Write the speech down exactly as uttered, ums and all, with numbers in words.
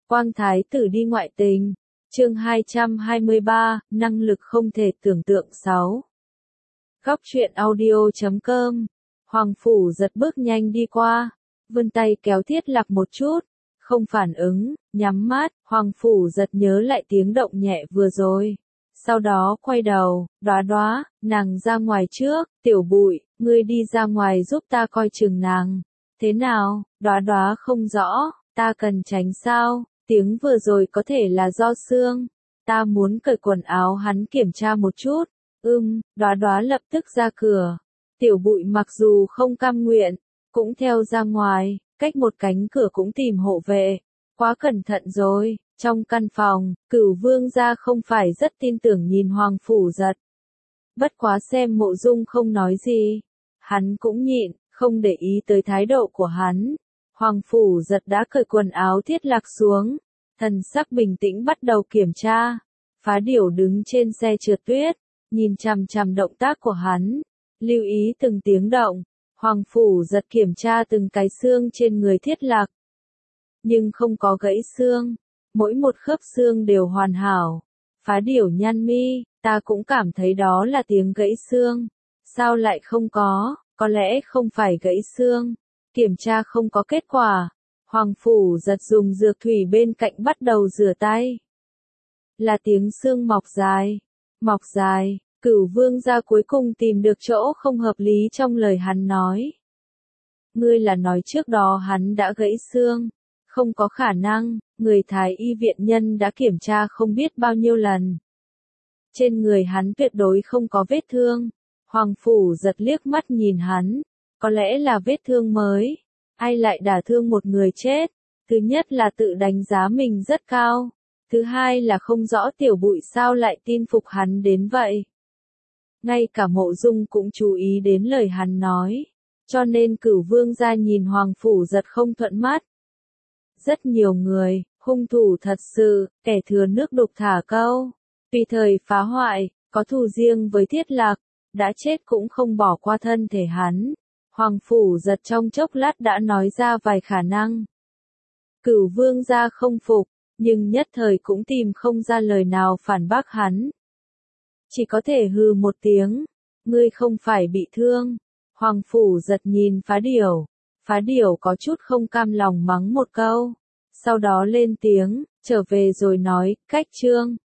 Quang Thái tử đi ngoại tình. Chương hai trăm hai mươi ba, năng lực không thể tưởng tượng sáu. Góc truyện audio chấm com. Hoàng Phủ Giật bước nhanh đi qua, vươn tay kéo Thiết Lạc một chút, không phản ứng, nhắm mắt. Hoàng Phủ Giật nhớ lại tiếng động nhẹ vừa rồi, sau đó quay đầu. Đóa Đóa, nàng ra ngoài trước. Tiểu Bụi, ngươi đi ra ngoài giúp ta coi chừng nàng. Thế nào? Đóa Đóa không rõ. Ta cần tránh sao? Tiếng vừa rồi có thể là do Sương. Ta muốn cởi quần áo hắn kiểm tra một chút. Ừm, Đóa Đóa lập tức ra cửa. Tiểu Bụi mặc dù không cam nguyện, cũng theo ra ngoài, cách một cánh cửa cũng tìm hộ vệ. Quá cẩn thận rồi. Trong căn phòng, Cửu Vương gia không phải rất tin tưởng nhìn Hoàng Phủ Giật. Bất quá xem Mộ Dung không nói gì, hắn cũng nhịn, không để ý tới thái độ của hắn. Hoàng Phủ Giật đã cởi quần áo Thiết Lạc xuống, thần sắc bình tĩnh bắt đầu kiểm tra. Phá Điểu đứng trên xe trượt tuyết, nhìn chằm chằm động tác của hắn, lưu ý từng tiếng động. Hoàng Phủ Giật kiểm tra từng cái xương trên người Thiết Lạc, nhưng không có gãy xương, mỗi một khớp xương đều hoàn hảo. Phá Điểu nhăn mi, ta cũng cảm thấy đó là tiếng gãy xương. Sao lại không có? Có lẽ không phải gãy xương. Kiểm tra không có kết quả. Hoàng Phủ Giật dùng dược thủy bên cạnh bắt đầu rửa tay. Là tiếng xương mọc dài. Mọc dài. Cửu Vương gia cuối cùng tìm được chỗ không hợp lý trong lời hắn nói. Ngươi là nói trước đó hắn đã gãy xương. Không có khả năng, người Thái y viện nhân đã kiểm tra không biết bao nhiêu lần. Trên người hắn tuyệt đối không có vết thương. Hoàng Phủ Giật liếc mắt nhìn hắn. Có lẽ là vết thương mới. Ai lại đả thương một người chết? Thứ nhất là tự đánh giá mình rất cao. Thứ hai là không rõ Tiểu Bụi sao lại tin phục hắn đến vậy. Ngay cả Mộ Dung cũng chú ý đến lời hắn nói. Cho nên Cửu Vương gia nhìn Hoàng Phủ Giật không thuận mắt. Rất nhiều người, hung thủ thật sự, kẻ thừa nước đục thả câu. Tùy thời phá hoại, có thù riêng với Thiết Lạc, đã chết cũng không bỏ qua thân thể hắn. Hoàng Phủ Giật trong chốc lát đã nói ra vài khả năng. Cửu Vương gia không phục, nhưng nhất thời cũng tìm không ra lời nào phản bác hắn. Chỉ có thể hừ một tiếng, ngươi không phải bị thương. Hoàng Phủ Giật nhìn Phá Điểu. Phá Điểu có chút không cam lòng mắng một câu. Sau đó lên tiếng, trở về rồi nói, cách trương.